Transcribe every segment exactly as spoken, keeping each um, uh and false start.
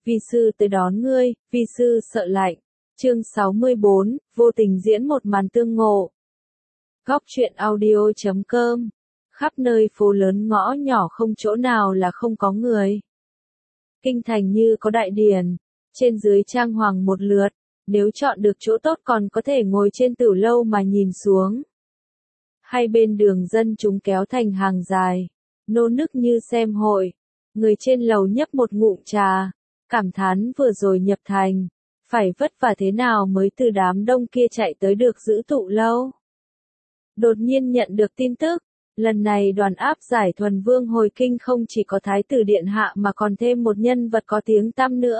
vi sư tới đón ngươi, vi sư sợ lạnh. Chương sáu mươi bốn, vô tình diễn một màn tương ngộ. Góc truyện audio chấm com. Khắp nơi phố lớn ngõ nhỏ không chỗ nào là không có người. Kinh thành như có đại điển, trên dưới trang hoàng một lượt, nếu chọn được chỗ tốt còn có thể ngồi trên tửu lâu mà nhìn xuống. Hai bên đường dân chúng kéo thành hàng dài, nô nức như xem hội, người trên lầu nhấp một ngụm trà, cảm thán vừa rồi nhập thành, phải vất vả thế nào mới từ đám đông kia chạy tới được giữ tụ lâu. Đột nhiên nhận được tin tức, lần này đoàn áp giải thuần vương hồi kinh không chỉ có thái tử điện hạ mà còn thêm một nhân vật có tiếng tăm nữa.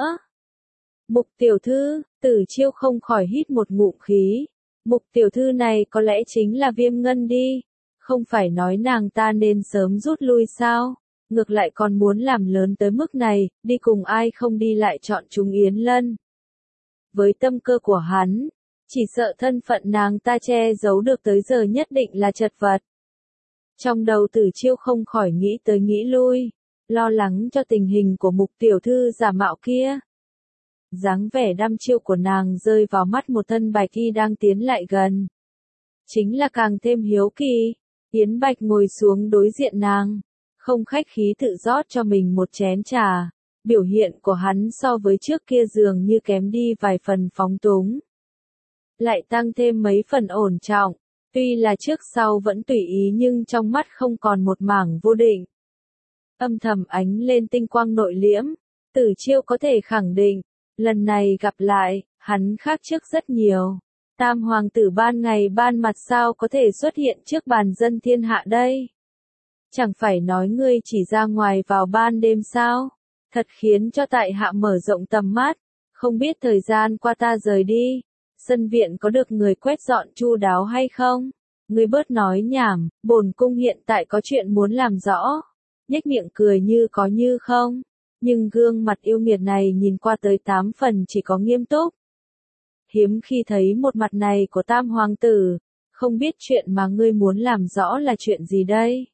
Mục tiểu thư, Tử Chiêu không khỏi hít một ngụm khí. Mục tiểu thư này có lẽ chính là Viêm Ngân đi, không phải nói nàng ta nên sớm rút lui sao, ngược lại còn muốn làm lớn tới mức này, đi cùng ai không đi lại chọn chúng Yến Lân. Với tâm cơ của hắn, chỉ sợ thân phận nàng ta che giấu được tới giờ nhất định là chật vật. Trong đầu Tử Chiêu không khỏi nghĩ tới nghĩ lui, lo lắng cho tình hình của mục tiểu thư giả mạo kia. Dáng vẻ đăm chiêu của nàng rơi vào mắt một thân bạch y đang tiến lại gần. Chính là càng thêm hiếu kỳ, Yến Bạch ngồi xuống đối diện nàng, không khách khí tự rót cho mình một chén trà, biểu hiện của hắn so với trước kia dường như kém đi vài phần phóng túng. Lại tăng thêm mấy phần ổn trọng, tuy là trước sau vẫn tùy ý nhưng trong mắt không còn một mảng vô định. Âm thầm ánh lên tinh quang nội liễm, Tử Chiêu có thể khẳng định, lần này gặp lại, hắn khác trước rất nhiều. Tam hoàng tử ban ngày ban mặt sao có thể xuất hiện trước bàn dân thiên hạ đây? Chẳng phải nói ngươi chỉ ra ngoài vào ban đêm sao? Thật khiến cho tại hạ mở rộng tầm mắt, không biết thời gian qua ta rời đi, sân viện có được người quét dọn chu đáo hay không? Ngươi bớt nói nhảm, bổn cung hiện tại có chuyện muốn làm rõ. Nhếch miệng cười như có như không. Nhưng gương mặt yêu nghiệt này nhìn qua tới tám phần chỉ có nghiêm túc. Hiếm khi thấy một mặt này của tam hoàng tử, không biết chuyện mà ngươi muốn làm rõ là chuyện gì đây?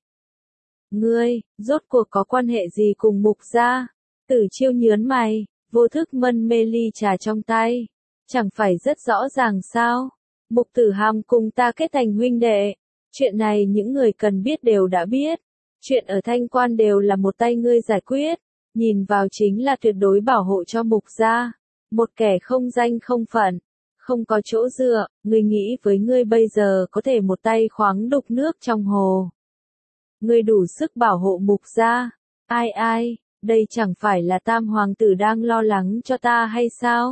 Ngươi, rốt cuộc có quan hệ gì cùng mục gia? Tử Chiêu nhớn mày, vô thức mân mê ly trà trong tay. Chẳng phải rất rõ ràng sao? Mục Tử Hàm cùng ta kết thành huynh đệ. Chuyện này những người cần biết đều đã biết. Chuyện ở Thanh Quan đều là một tay ngươi giải quyết. Nhìn vào chính là tuyệt đối bảo hộ cho mục gia. Một kẻ không danh không phận, không có chỗ dựa, ngươi nghĩ với ngươi bây giờ có thể một tay khoáng đục nước trong hồ. Ngươi đủ sức bảo hộ mục gia. Ai ai, đây chẳng phải là tam hoàng tử đang lo lắng cho ta hay sao?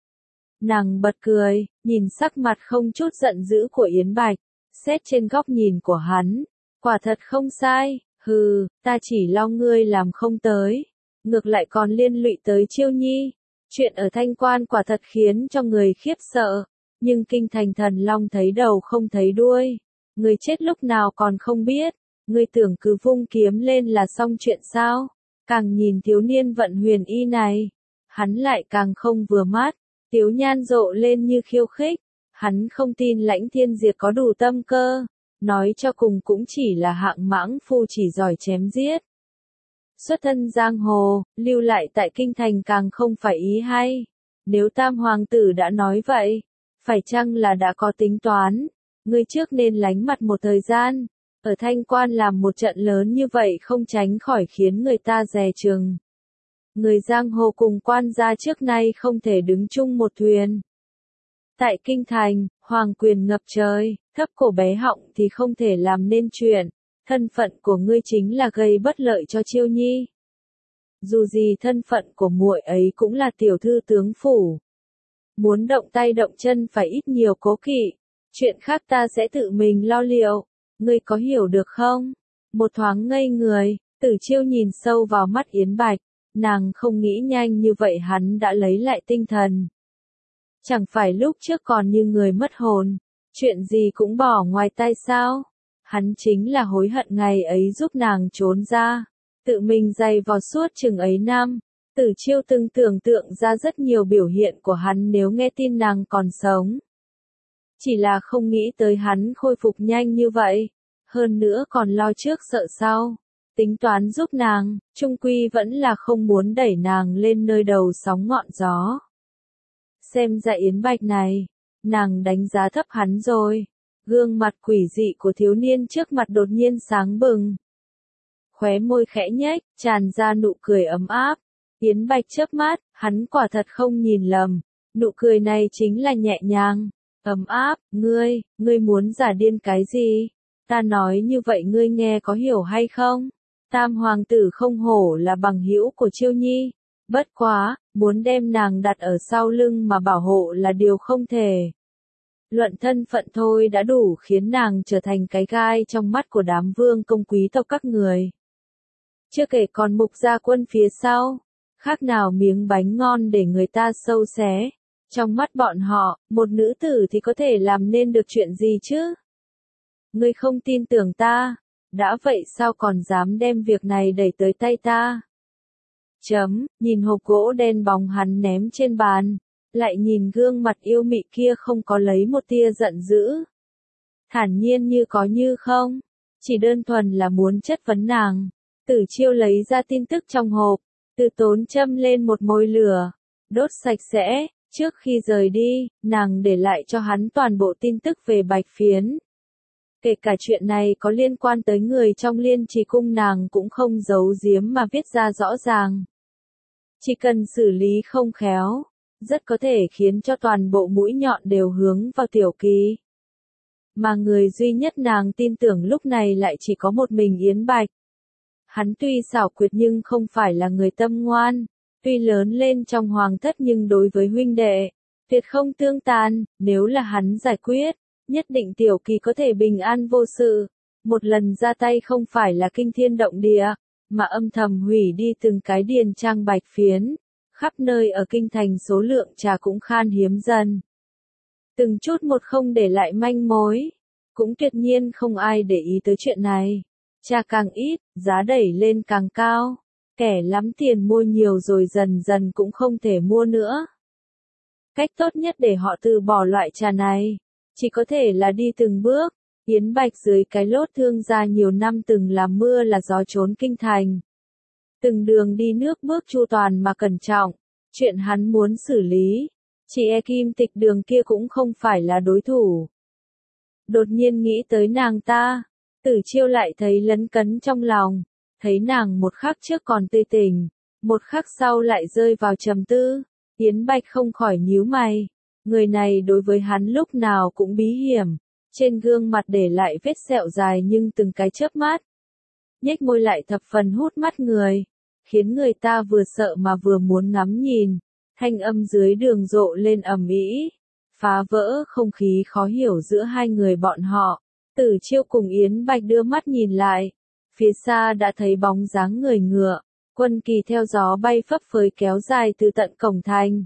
Nàng bật cười, nhìn sắc mặt không chút giận dữ của Yến Bạch, xét trên góc nhìn của hắn, quả thật không sai, hừ, ta chỉ lo ngươi làm không tới. Ngược lại còn liên lụy tới Chiêu Nhi. Chuyện ở Thanh Quan quả thật khiến cho người khiếp sợ, nhưng kinh thành Thần Long thấy đầu không thấy đuôi. Người chết lúc nào còn không biết, ngươi tưởng cứ vung kiếm lên là xong chuyện sao? Càng nhìn thiếu niên vận huyền y này, hắn lại càng không vừa mắt, tiếu nhan rộ lên như khiêu khích, hắn không tin Lãnh Thiên Diệp có đủ tâm cơ, nói cho cùng cũng chỉ là hạng mãng phu chỉ giỏi chém giết. Xuất thân giang hồ, lưu lại tại kinh thành càng không phải ý hay. Nếu tam hoàng tử đã nói vậy, phải chăng là đã có tính toán? Ngươi trước nên lánh mặt một thời gian, ở Thanh Quan làm một trận lớn như vậy không tránh khỏi khiến người ta dè chừng. Người giang hồ cùng quan gia trước nay không thể đứng chung một thuyền. Tại kinh thành, hoàng quyền ngập trời, thấp cổ bé họng thì không thể làm nên chuyện. Thân phận của ngươi chính là gây bất lợi cho Chiêu Nhi. Dù gì thân phận của muội ấy cũng là tiểu thư tướng phủ. Muốn động tay động chân phải ít nhiều cố kỵ. Chuyện khác ta sẽ tự mình lo liệu. Ngươi có hiểu được không? Một thoáng ngây người, Tử Chiêu nhìn sâu vào mắt Yến Bạch. Nàng không nghĩ nhanh như vậy hắn đã lấy lại tinh thần. Chẳng phải lúc trước còn như người mất hồn. Chuyện gì cũng bỏ ngoài tay sao? Hắn chính là hối hận ngày ấy giúp nàng trốn ra, tự mình dày vò suốt chừng ấy năm. Tử Chiêu từng tưởng tượng ra rất nhiều biểu hiện của hắn nếu nghe tin nàng còn sống. Chỉ là không nghĩ tới hắn khôi phục nhanh như vậy, hơn nữa còn lo trước sợ sau. tính toán giúp nàng, chung quy vẫn là không muốn đẩy nàng lên nơi đầu sóng ngọn gió. Xem ra Yến Bạch này, nàng đánh giá thấp hắn rồi. Gương mặt quỷ dị của thiếu niên trước mặt đột nhiên sáng bừng. Khóe môi khẽ nhếch, tràn ra nụ cười ấm áp. Yến Bạch chớp mắt, hắn quả thật không nhìn lầm. Nụ cười này chính là nhẹ nhàng, ấm áp. Ngươi, ngươi muốn giả điên cái gì? Ta nói như vậy ngươi nghe có hiểu hay không? Tam hoàng tử không hổ là bằng hữu của Chiêu Nhi. Bất quá, muốn đem nàng đặt ở sau lưng mà bảo hộ là điều không thể. Luận thân phận thôi đã đủ khiến nàng trở thành cái gai trong mắt của đám vương công quý tộc các người. Chưa kể còn Mục Gia Quân phía sau, khác nào miếng bánh ngon để người ta sâu xé. Trong mắt bọn họ, một nữ tử thì có thể làm nên được chuyện gì chứ? Ngươi không tin tưởng ta, đã vậy sao còn dám đem việc này đẩy tới tay ta? Chấm, nhìn hộp gỗ đen bóng hắn ném trên bàn, lại nhìn gương mặt yêu mị kia không có lấy một tia giận dữ. Thản nhiên như có như không, chỉ đơn thuần là muốn chất vấn nàng. Tử Chiêu lấy ra tin tức trong hộp, từ tốn châm lên một mồi lửa, đốt sạch sẽ. Trước khi rời đi, nàng để lại cho hắn toàn bộ tin tức về Bạch Phiến. Kể cả chuyện này có liên quan tới người trong Liên Trì Cung nàng cũng không giấu giếm mà viết ra rõ ràng. Chỉ cần xử lý không khéo, rất có thể khiến cho toàn bộ mũi nhọn đều hướng vào Tiểu Kỳ. Mà người duy nhất nàng tin tưởng lúc này lại chỉ có một mình Yến Bạch. Hắn tuy xảo quyệt nhưng không phải là người tâm ngoan, tuy lớn lên trong hoàng thất nhưng đối với huynh đệ, tuyệt không tương tàn, nếu là hắn giải quyết, nhất định Tiểu Kỳ có thể bình an vô sự. Một lần ra tay không phải là kinh thiên động địa, mà âm thầm hủy đi từng cái điền trang Bạch Phiến. Khắp nơi ở kinh thành số lượng trà cũng khan hiếm dần. Từng chút một không để lại manh mối. Cũng tuyệt nhiên không ai để ý tới chuyện này. Trà càng ít, giá đẩy lên càng cao. Kẻ lắm tiền mua nhiều rồi dần dần cũng không thể mua nữa. Cách tốt nhất để họ từ bỏ loại trà này, chỉ có thể là đi từng bước. Yến Bạch dưới cái lốt thương gia nhiều năm từng làm mưa là gió trốn kinh thành. Từng đường đi nước bước chu toàn mà cẩn trọng, chuyện hắn muốn xử lý, chị e Kim Tịch Đường kia cũng không phải là đối thủ. Đột nhiên nghĩ tới nàng ta, Tử Chiêu lại thấy lấn cấn trong lòng, thấy nàng một khắc trước còn tươi tỉnh, một khắc sau lại rơi vào trầm tư. Yến Bạch không khỏi nhíu mày, người này đối với hắn lúc nào cũng bí hiểm, trên gương mặt để lại vết sẹo dài nhưng từng cái chớp mắt, nhếch môi lại thập phần hút mắt người, khiến người ta vừa sợ mà vừa muốn ngắm nhìn. Thanh âm dưới đường rộ lên ầm ĩ, phá vỡ không khí khó hiểu giữa hai người bọn họ. Tử Chiêu cùng Yến Bạch đưa mắt nhìn lại, phía xa đã thấy bóng dáng người ngựa, quân kỳ theo gió bay phấp phới kéo dài từ tận cổng thành.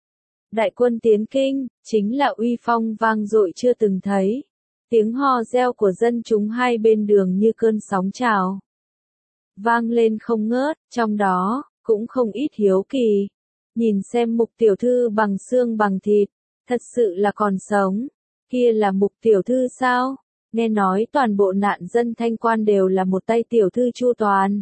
Đại quân tiến kinh, chính là uy phong vang dội chưa từng thấy. Tiếng hò reo của dân chúng hai bên đường như cơn sóng trào, vang lên không ngớt, trong đó, cũng không ít hiếu kỳ. Nhìn xem Mục tiểu thư bằng xương bằng thịt, thật sự là còn sống. Kia là Mục tiểu thư sao? Nghe nói toàn bộ nạn dân Thanh Quan đều là một tay tiểu thư chu toàn.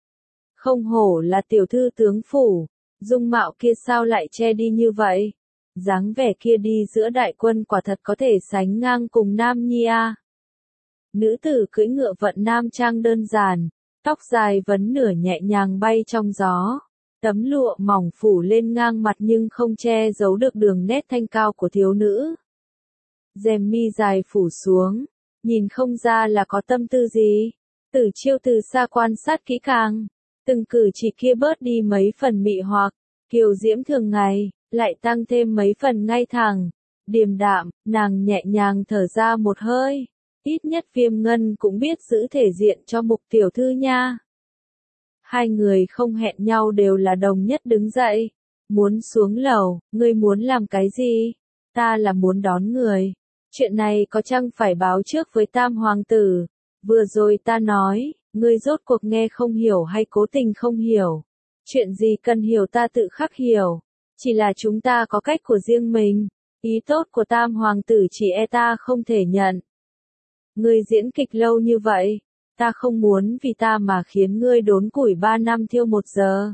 Không hổ là tiểu thư tướng phủ, dung mạo kia sao lại che đi như vậy? Dáng vẻ kia đi giữa đại quân quả thật có thể sánh ngang cùng Nam Nhi a. Nữ tử cưỡi ngựa vận nam trang đơn giản, tóc dài vấn nửa nhẹ nhàng bay trong gió. Tấm lụa mỏng phủ lên ngang mặt nhưng không che giấu được đường nét thanh cao của thiếu nữ. Rèm mi dài phủ xuống, nhìn không ra là có tâm tư gì. Tử Chiêu từ xa quan sát kỹ càng, từng cử chỉ kia bớt đi mấy phần mị hoặc, kiều diễm thường ngày, lại tăng thêm mấy phần ngay thẳng, điềm đạm. Nàng nhẹ nhàng thở ra một hơi, ít nhất Viêm Ngân cũng biết giữ thể diện cho Mục tiểu thư nha. Hai người không hẹn nhau đều là đồng nhất đứng dậy. Muốn xuống lầu, ngươi muốn làm cái gì? Ta là muốn đón người. Chuyện này có chăng phải báo trước với Tam hoàng tử? Vừa rồi ta nói, ngươi rốt cuộc nghe không hiểu hay cố tình không hiểu? Chuyện gì cần hiểu ta tự khắc hiểu. Chỉ là chúng ta có cách của riêng mình. Ý tốt của Tam hoàng tử chỉ e ta không thể nhận. Ngươi diễn kịch lâu như vậy, ta không muốn vì ta mà khiến ngươi đốn củi ba năm thiêu một giờ.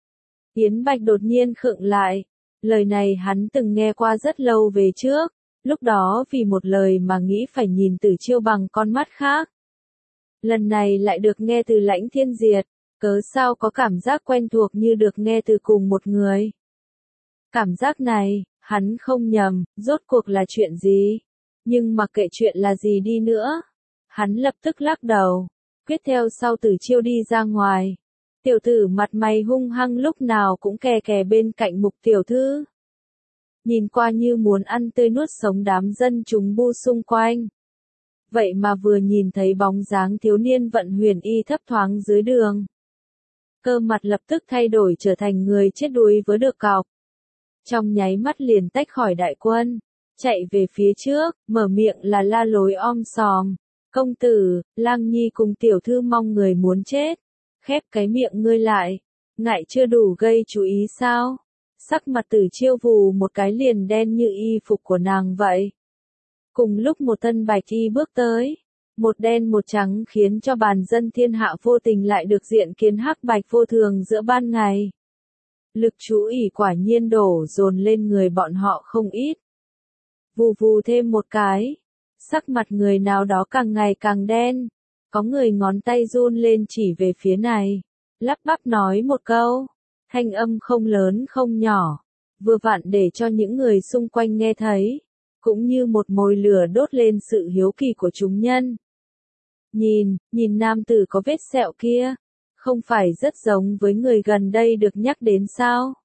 Yến Bạch đột nhiên khựng lại, lời này hắn từng nghe qua rất lâu về trước, lúc đó vì một lời mà nghĩ phải nhìn Tử Chiêu bằng con mắt khác. Lần này lại được nghe từ Lãnh Thiên Diệt, cớ sao có cảm giác quen thuộc như được nghe từ cùng một người. Cảm giác này, hắn không nhầm, rốt cuộc là chuyện gì? Nhưng mặc kệ chuyện là gì đi nữa, hắn lập tức lắc đầu, quyết theo sau Tử Chiêu đi ra ngoài. Tiểu tử mặt mày hung hăng lúc nào cũng kè kè bên cạnh Mục tiểu thư. Nhìn qua như muốn ăn tươi nuốt sống đám dân chúng bu xung quanh. Vậy mà vừa nhìn thấy bóng dáng thiếu niên Vận Huyền Y thấp thoáng dưới đường, cơ mặt lập tức thay đổi trở thành người chết đuối với được cọc. Trong nháy mắt liền tách khỏi đại quân, chạy về phía trước, mở miệng là la lối om sòm. Công tử, Lang Nhi cùng tiểu thư mong người muốn chết. Khép cái miệng ngươi lại, ngại chưa đủ gây chú ý sao? Sắc mặt Tử Chiêu vù một cái liền đen như y phục của nàng vậy. Cùng lúc một thân bạch y bước tới, một đen một trắng khiến cho bàn dân thiên hạ vô tình lại được diện kiến hắc bạch vô thường giữa ban ngày. Lực chú ỷ quả nhiên đổ dồn lên người bọn họ không ít. Vù vù thêm một cái, sắc mặt người nào đó càng ngày càng đen, có người ngón tay run lên chỉ về phía này, lắp bắp nói một câu, thanh âm không lớn không nhỏ, vừa vặn để cho những người xung quanh nghe thấy, cũng như một mồi lửa đốt lên sự hiếu kỳ của chúng nhân. Nhìn, nhìn nam tử có vết sẹo kia, không phải rất giống với người gần đây được nhắc đến sao?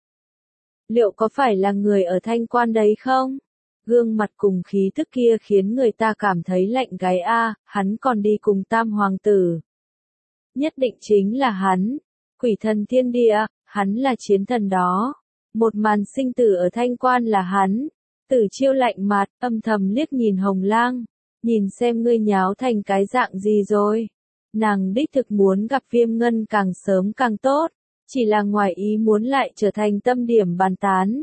Liệu có phải là người ở Thanh Quan đấy không? Gương mặt cùng khí tức kia khiến người ta cảm thấy lạnh gáy a, hắn còn đi cùng Tam Hoàng tử. Nhất định chính là hắn, quỷ thần thiên địa, hắn là chiến thần đó. Một màn sinh tử ở Thanh Quan là hắn. Tử Chiêu lạnh mặt, âm thầm liếc nhìn Hồng Lang, nhìn xem ngươi nháo thành cái dạng gì rồi. Nàng đích thực muốn gặp Viêm Ngân càng sớm càng tốt, chỉ là ngoài ý muốn lại trở thành tâm điểm bàn tán.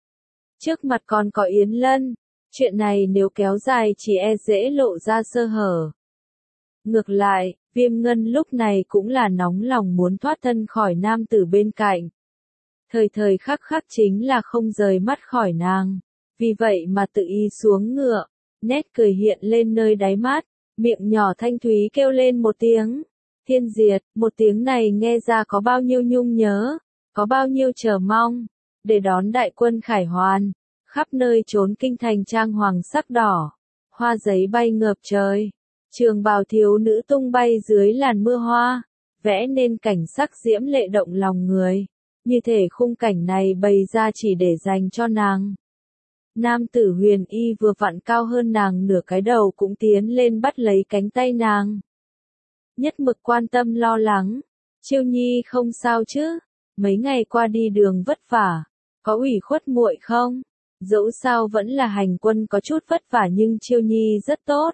Trước mặt còn có Yến Lân, chuyện này nếu kéo dài chỉ e dễ lộ ra sơ hở. Ngược lại, Viêm Ngân lúc này cũng là nóng lòng muốn thoát thân khỏi nam tử bên cạnh. Thời thời khắc khắc chính là không rời mắt khỏi nàng, vì vậy mà tự ý xuống ngựa, nét cười hiện lên nơi đáy mắt, miệng nhỏ thanh thúy kêu lên một tiếng. Thiên Diệt, một tiếng này nghe ra có bao nhiêu nhung nhớ, có bao nhiêu chờ mong, để đón đại quân khải hoàn, khắp nơi trốn kinh thành trang hoàng sắc đỏ, hoa giấy bay ngập trời, trường bào thiếu nữ tung bay dưới làn mưa hoa, vẽ nên cảnh sắc diễm lệ động lòng người, như thể khung cảnh này bày ra chỉ để dành cho nàng. Nam tử Huyền Y vừa vặn cao hơn nàng nửa cái đầu cũng tiến lên bắt lấy cánh tay nàng. Nhất mực quan tâm lo lắng, Chiêu Nhi không sao chứ, mấy ngày qua đi đường vất vả, có ủy khuất muội không? Dẫu sao vẫn là hành quân có chút vất vả nhưng Chiêu Nhi rất tốt.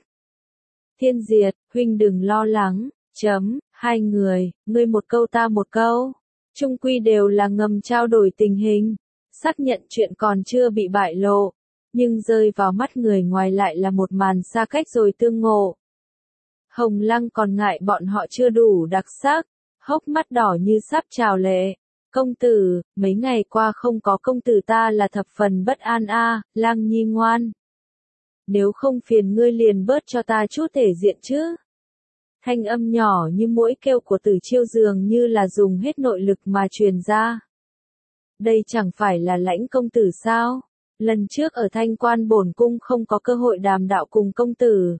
Thiên Diệt, huynh đừng lo lắng, chấm, hai người, ngươi một câu ta một câu, chung quy đều là ngầm trao đổi tình hình, xác nhận chuyện còn chưa bị bại lộ, nhưng rơi vào mắt người ngoài lại là một màn xa cách rồi tương ngộ. Hồng Lăng còn ngại bọn họ chưa đủ đặc sắc, hốc mắt đỏ như sắp trào lệ. Công tử, mấy ngày qua không có công tử ta là thập phần bất an a, à, Lang Nhi ngoan. Nếu không phiền ngươi liền bớt cho ta chút thể diện chứ. Thanh âm nhỏ như mỗi kêu của Tử Chiêu dường như là dùng hết nội lực mà truyền ra. Đây chẳng phải là Lãnh công tử sao? Lần trước ở Thanh Quan bổn cung không có cơ hội đàm đạo cùng công tử.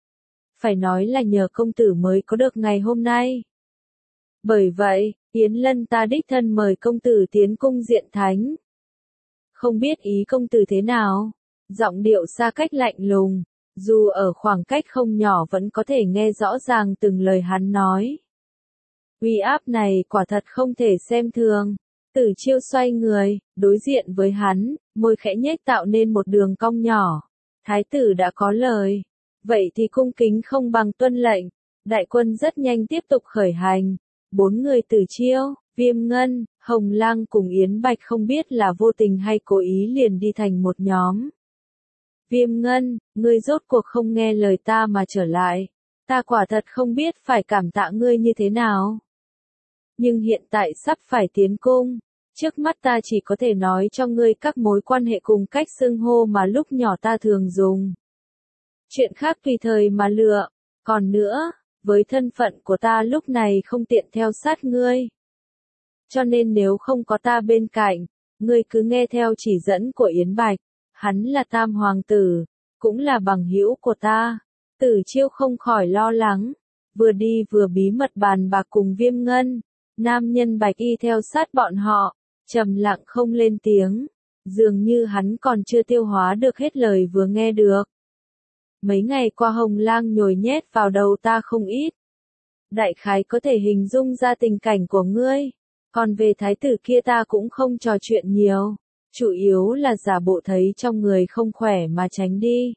Phải nói là nhờ công tử mới có được ngày hôm nay. Bởi vậy, Yến Lân ta đích thân mời công tử tiến cung diện thánh. Không biết ý công tử thế nào? Giọng điệu xa cách lạnh lùng, dù ở khoảng cách không nhỏ vẫn có thể nghe rõ ràng từng lời hắn nói. Uy áp này quả thật không thể xem thường. Tử Chiêu xoay người, đối diện với hắn, môi khẽ nhếch tạo nên một đường cong nhỏ. Thái tử đã có lời. Vậy thì cung kính không bằng tuân lệnh. Đại quân rất nhanh tiếp tục khởi hành. Bốn người Tử Chiêu, Viêm Ngân, Hồng Lang cùng Yến Bạch không biết là vô tình hay cố ý liền đi thành một nhóm. Viêm Ngân, ngươi rốt cuộc không nghe lời ta mà trở lại. Ta quả thật không biết phải cảm tạ ngươi như thế nào. Nhưng hiện tại sắp phải tiến cung, trước mắt ta chỉ có thể nói cho ngươi các mối quan hệ cùng cách xưng hô mà lúc nhỏ ta thường dùng. Chuyện khác tùy thời mà lựa, còn nữa, với thân phận của ta lúc này không tiện theo sát ngươi. Cho nên nếu không có ta bên cạnh, ngươi cứ nghe theo chỉ dẫn của Yến Bạch, hắn là tam hoàng tử, cũng là bằng hữu của ta. Tử Chiêu không khỏi lo lắng, vừa đi vừa bí mật bàn bạc cùng Viêm Ngân, nam nhân Bạch Y theo sát bọn họ, trầm lặng không lên tiếng, dường như hắn còn chưa tiêu hóa được hết lời vừa nghe được. Mấy ngày qua Hồng Lang nhồi nhét vào đầu ta không ít. Đại khái có thể hình dung ra tình cảnh của ngươi, còn về thái tử kia ta cũng không trò chuyện nhiều, chủ yếu là giả bộ thấy trong người không khỏe mà tránh đi.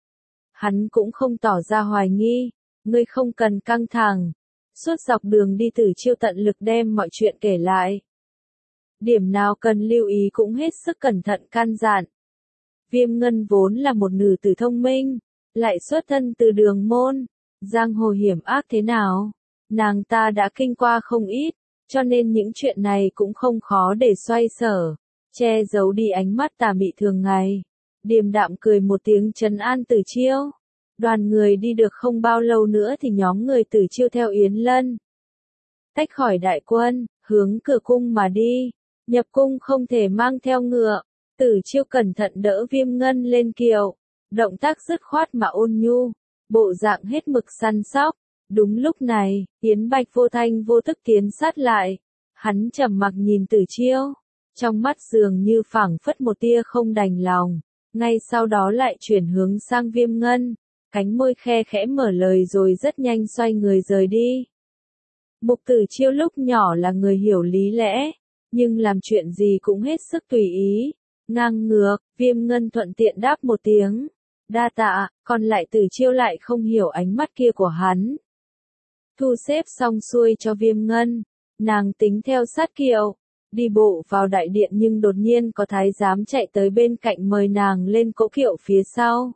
Hắn cũng không tỏ ra hoài nghi, ngươi không cần căng thẳng. Suốt dọc đường đi Tử Chiêu tận lực đem mọi chuyện kể lại. Điểm nào cần lưu ý cũng hết sức cẩn thận căn dặn. Viêm Ngân vốn là một nữ tử thông minh, lại xuất thân từ đường môn, giang hồ hiểm ác thế nào, nàng ta đã kinh qua không ít, cho nên những chuyện này cũng không khó để xoay sở, che giấu đi ánh mắt tà mị thường ngày. Điềm đạm cười một tiếng trấn an Tử Chiêu. Đoàn người đi được không bao lâu nữa thì nhóm người Tử Chiêu theo Yến Lân. Tách khỏi đại quân, hướng cửa cung mà đi. Nhập cung không thể mang theo ngựa. Tử Chiêu cẩn thận đỡ Viêm Ngân lên kiệu. Động tác dứt khoát mà ôn nhu. Bộ dạng hết mực săn sóc. Đúng lúc này, Yến Bạch vô thanh vô thức tiến sát lại. Hắn trầm mặc nhìn Tử Chiêu. Trong mắt dường như phảng phất một tia không đành lòng. Ngay sau đó lại chuyển hướng sang Viêm Ngân. Cánh môi khe khẽ mở lời rồi rất nhanh xoay người rời đi. Mục Tử Chiêu lúc nhỏ là người hiểu lý lẽ, nhưng làm chuyện gì cũng hết sức tùy ý. Ngang ngược, Viêm Ngân thuận tiện đáp một tiếng. Đa tạ, còn lại Tử Chiêu lại không hiểu ánh mắt kia của hắn. Thu xếp xong xuôi cho Viêm Ngân, nàng tính theo sát kiệu, đi bộ vào đại điện nhưng đột nhiên có thái giám chạy tới bên cạnh mời nàng lên cỗ kiệu phía sau.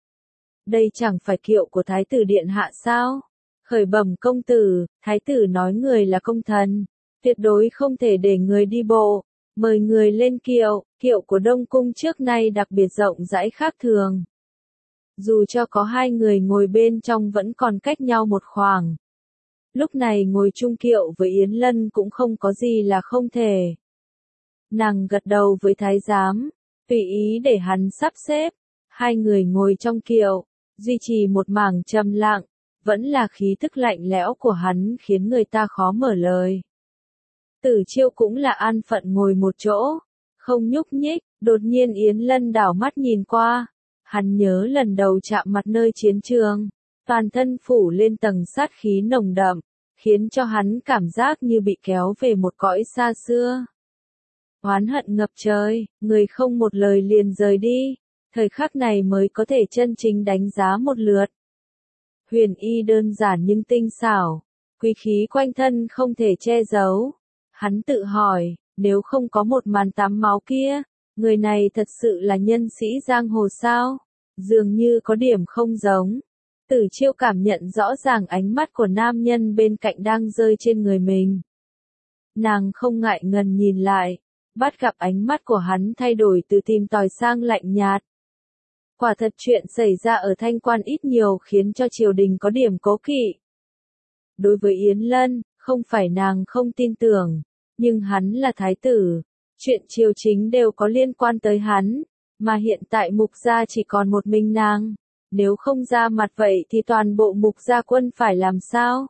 Đây chẳng phải kiệu của thái tử điện hạ sao? Khởi bẩm công tử, thái tử nói người là công thần, tuyệt đối không thể để người đi bộ, mời người lên kiệu, kiệu của Đông Cung trước nay đặc biệt rộng rãi khác thường. Dù cho có hai người ngồi bên trong vẫn còn cách nhau một khoảng. Lúc này ngồi chung kiệu với Yến Lân cũng không có gì là không thể. Nàng gật đầu với thái giám, tùy ý để hắn sắp xếp, hai người ngồi trong kiệu, duy trì một mảng trầm lặng, vẫn là khí thức lạnh lẽo của hắn khiến người ta khó mở lời. Tử Chiêu cũng là an phận ngồi một chỗ, không nhúc nhích, đột nhiên Yến Lân đảo mắt nhìn qua, hắn nhớ lần đầu chạm mặt nơi chiến trường, toàn thân phủ lên tầng sát khí nồng đậm, khiến cho hắn cảm giác như bị kéo về một cõi xa xưa. Oán hận ngập trời, người không một lời liền rời đi, thời khắc này mới có thể chân chính đánh giá một lượt. Huyền y đơn giản nhưng tinh xảo, quý khí quanh thân không thể che giấu. Hắn tự hỏi, nếu không có một màn tắm máu kia, người này thật sự là nhân sĩ giang hồ sao? Dường như có điểm không giống. Tử Chiêu cảm nhận rõ ràng ánh mắt của nam nhân bên cạnh đang rơi trên người mình. Nàng không ngại ngần nhìn lại, bắt gặp ánh mắt của hắn thay đổi từ tìm tòi sang lạnh nhạt. Quả thật chuyện xảy ra ở Thanh Quan ít nhiều khiến cho triều đình có điểm cố kỵ. Đối với Yến Lân, không phải nàng không tin tưởng, nhưng hắn là thái tử, chuyện triều chính đều có liên quan tới hắn, mà hiện tại Mục gia chỉ còn một mình nàng, nếu không ra mặt vậy thì toàn bộ Mục gia quân phải làm sao?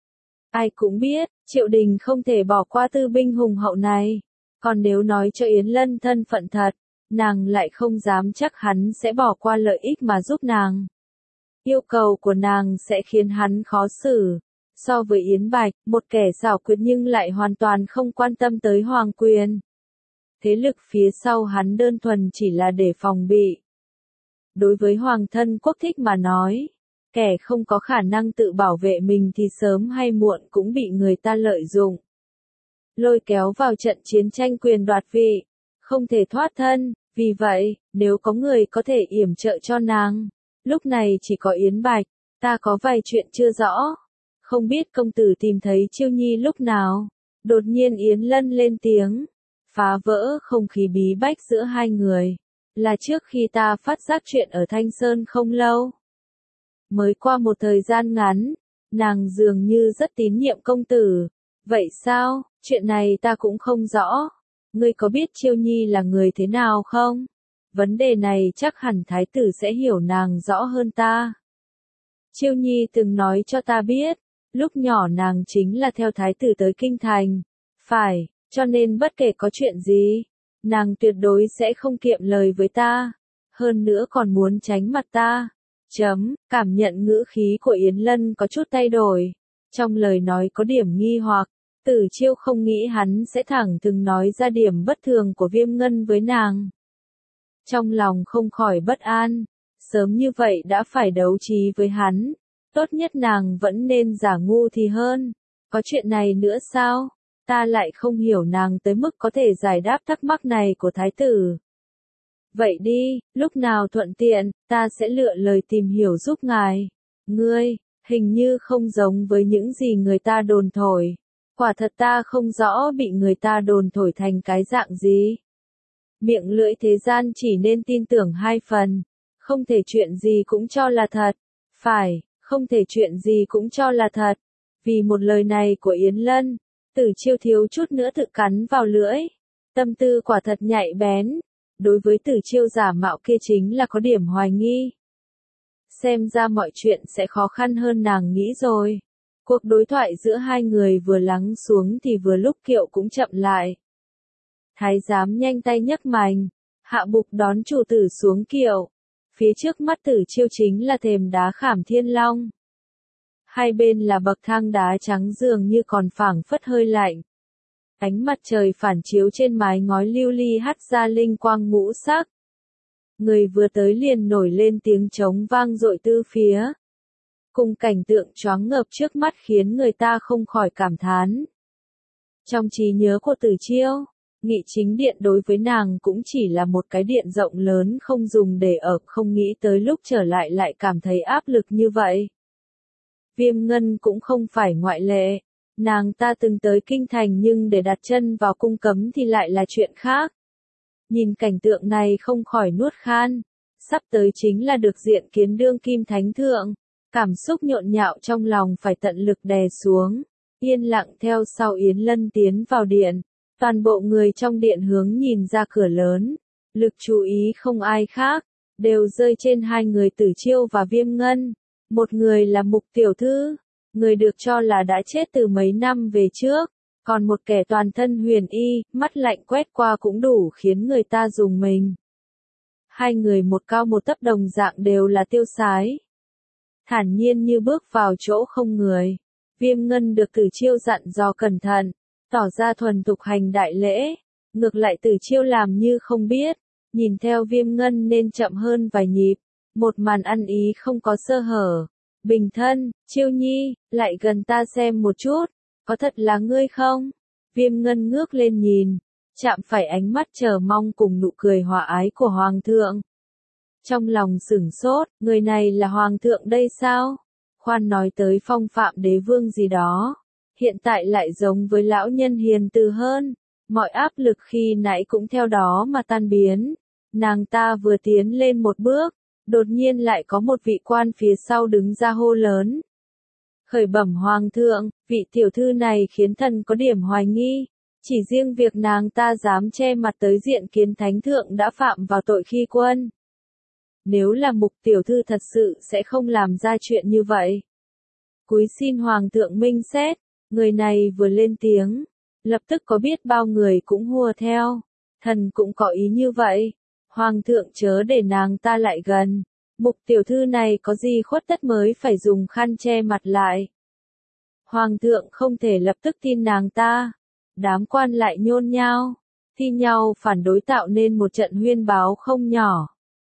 Ai cũng biết, triều đình không thể bỏ qua tư binh hùng hậu này, còn nếu nói cho Yến Lân thân phận thật, nàng lại không dám chắc hắn sẽ bỏ qua lợi ích mà giúp nàng. Yêu cầu của nàng sẽ khiến hắn khó xử. So với Yến Bạch, một kẻ xảo quyệt nhưng lại hoàn toàn không quan tâm tới hoàng quyền. Thế lực phía sau hắn đơn thuần chỉ là để phòng bị. Đối với hoàng thân quốc thích mà nói, kẻ không có khả năng tự bảo vệ mình thì sớm hay muộn cũng bị người ta lợi dụng. Lôi kéo vào trận chiến tranh quyền đoạt vị, không thể thoát thân, vì vậy, nếu có người có thể yểm trợ cho nàng, lúc này chỉ có Yến Bạch, Ta có vài chuyện chưa rõ. Không biết công tử tìm thấy Chiêu Nhi lúc nào? Đột nhiên Yến Lân lên tiếng. Phá vỡ không khí bí bách giữa hai người. Là trước khi ta phát giác chuyện ở Thanh Sơn không lâu. Mới qua một thời gian ngắn, nàng dường như rất tín nhiệm công tử. Vậy sao? Chuyện này ta cũng không rõ. Ngươi có biết Chiêu Nhi là người thế nào không? Vấn đề này chắc hẳn thái tử sẽ hiểu nàng rõ hơn ta. Chiêu Nhi từng nói cho ta biết, lúc nhỏ nàng chính là theo thái tử tới kinh thành. Phải, cho nên bất kể có chuyện gì, nàng tuyệt đối sẽ không kiệm lời với ta. Hơn nữa còn muốn tránh mặt ta. Chấm, cảm nhận ngữ khí của Yến Lân có chút thay đổi. Trong lời nói có điểm nghi hoặc, Tử Chiêu không nghĩ hắn sẽ thẳng thừng nói ra điểm bất thường của Viêm Ngân với nàng. Trong lòng không khỏi bất an, sớm như vậy đã phải đấu trí với hắn. Tốt nhất nàng vẫn nên giả ngu thì hơn. Có chuyện này nữa sao? Ta lại không hiểu nàng tới mức có thể giải đáp thắc mắc này của thái tử. Vậy đi, lúc nào thuận tiện, ta sẽ lựa lời tìm hiểu giúp ngài. Ngươi, hình như không giống với những gì người ta đồn thổi. Quả thật ta không rõ bị người ta đồn thổi thành cái dạng gì. Miệng lưỡi thế gian chỉ nên tin tưởng hai phần. Không thể chuyện gì cũng cho là thật. Phải, không thể chuyện gì cũng cho là thật. Vì một lời này của Yến Lân, Tử Chiêu thiếu chút nữa tự cắn vào lưỡi. Tâm tư quả thật nhạy bén. Đối với Tử Chiêu giả mạo kia chính là có điểm hoài nghi. Xem ra mọi chuyện sẽ khó khăn hơn nàng nghĩ rồi. Cuộc đối thoại giữa hai người vừa lắng xuống thì vừa lúc kiệu cũng chậm lại. Thái giám nhanh tay nhấc mành, hạ bục đón chủ tử xuống kiệu. Phía trước mắt Tử Chiêu chính là thềm đá Khảm Thiên Long. Hai bên là bậc thang đá trắng dường như còn phảng phất hơi lạnh. Ánh mặt trời phản chiếu trên mái ngói lưu ly hắt ra linh quang ngũ sắc. Người vừa tới liền nổi lên tiếng trống vang dội tứ phía. Cùng cảnh tượng choáng ngợp trước mắt khiến người ta không khỏi cảm thán. Trong trí nhớ của Tử Chiêu, Nghị Chính Điện đối với nàng cũng chỉ là một cái điện rộng lớn không dùng để ở, không nghĩ tới lúc trở lại lại cảm thấy áp lực như vậy. Viêm Ngân cũng không phải ngoại lệ. Nàng ta từng tới kinh thành nhưng để đặt chân vào cung cấm thì lại là chuyện khác. Nhìn cảnh tượng này không khỏi nuốt khan. Sắp tới chính là được diện kiến đương kim thánh thượng. Cảm xúc nhộn nhạo trong lòng phải tận lực đè xuống. Yên lặng theo sau Yến Lân tiến vào điện. Toàn bộ người trong điện hướng nhìn ra cửa lớn. Lực chú ý không ai khác. Đều rơi trên hai người Tử Chiêu và Viêm Ngân. Một người là Mục tiểu thư. Người được cho là đã chết từ mấy năm về trước. Còn một kẻ toàn thân huyền y, mắt lạnh quét qua cũng đủ khiến người ta rùng mình. Hai người một cao một thấp đồng dạng đều là tiêu sái. Thản nhiên như bước vào chỗ không người. Viêm Ngân được Tử Chiêu dặn dò cẩn thận, tỏ ra thuần thục hành đại lễ. Ngược lại Tử Chiêu làm như không biết, nhìn theo Viêm Ngân nên chậm hơn vài nhịp. Một màn ăn ý không có sơ hở. Bình thân, Chiêu Nhi, lại gần ta xem một chút, có thật là ngươi không? Viêm Ngân ngước lên nhìn, chạm phải ánh mắt chờ mong cùng nụ cười hòa ái của Hoàng thượng. Trong lòng sửng sốt, người này là Hoàng thượng đây sao? Khoan nói tới phong phạm đế vương gì đó, hiện tại lại giống với lão nhân hiền từ hơn, mọi áp lực khi nãy cũng theo đó mà tan biến. Nàng ta vừa tiến lên một bước, đột nhiên lại có một vị quan phía sau đứng ra hô lớn. Khởi bẩm Hoàng thượng, vị tiểu thư này khiến thần có điểm hoài nghi. Chỉ riêng việc nàng ta dám che mặt tới diện kiến thánh thượng đã phạm vào tội khi quân. Nếu là Mục tiểu thư thật sự sẽ không làm ra chuyện như vậy. Cúi xin Hoàng thượng minh xét, người này vừa lên tiếng, lập tức có biết bao người cũng hùa theo. Thần cũng có ý như vậy. Hoàng thượng chớ để nàng ta lại gần. Mục tiểu thư này có gì khuất tất mới phải dùng khăn che mặt lại. Hoàng thượng không thể lập tức tin nàng ta. Đám quan lại nhôn nhao, thi nhau phản đối tạo nên một trận huyên báo không nhỏ.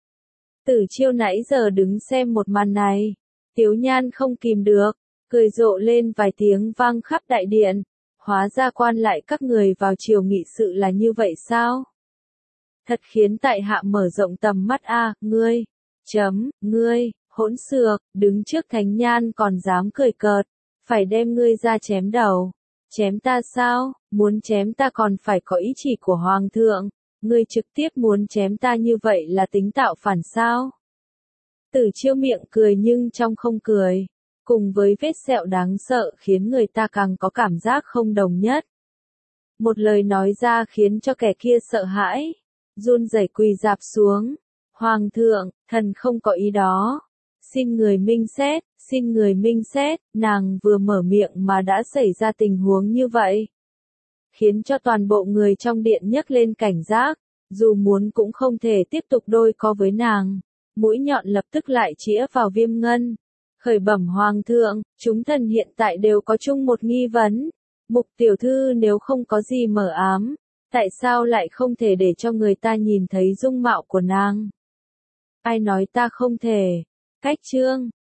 Tử Chiêu nãy giờ đứng xem một màn này, Tiếu Nhan không kìm được, cười rộ lên vài tiếng vang khắp đại điện. Hóa ra quan lại các người vào triều nghị sự là như vậy sao? Thật khiến tại hạ mở rộng tầm mắt a, à, ngươi, chấm, ngươi, Hỗn xược, đứng trước thánh nhan còn dám cười cợt, phải đem ngươi ra chém đầu. Chém ta sao, muốn chém ta còn phải có ý chỉ của Hoàng thượng, ngươi trực tiếp muốn chém ta như vậy là tính tạo phản sao? Tử Chiêu miệng cười nhưng trong không cười, cùng với vết sẹo đáng sợ khiến người ta càng có cảm giác không đồng nhất. Một lời nói ra khiến cho kẻ kia sợ hãi, run rẩy quỳ rạp xuống. Hoàng thượng, thần không có ý đó. Xin người minh xét, xin người minh xét, nàng vừa mở miệng mà đã xảy ra tình huống như vậy. Khiến cho toàn bộ người trong điện nhấc lên cảnh giác, dù muốn cũng không thể tiếp tục đôi co với nàng. Mũi nhọn lập tức lại chĩa vào Viêm Ngân. Khởi bẩm Hoàng thượng, chúng thần hiện tại đều có chung một nghi vấn. Mục tiểu thư nếu không có gì mờ ám, tại sao lại không thể để cho người ta nhìn thấy dung mạo của nàng? Ai nói ta không thể? Cách chương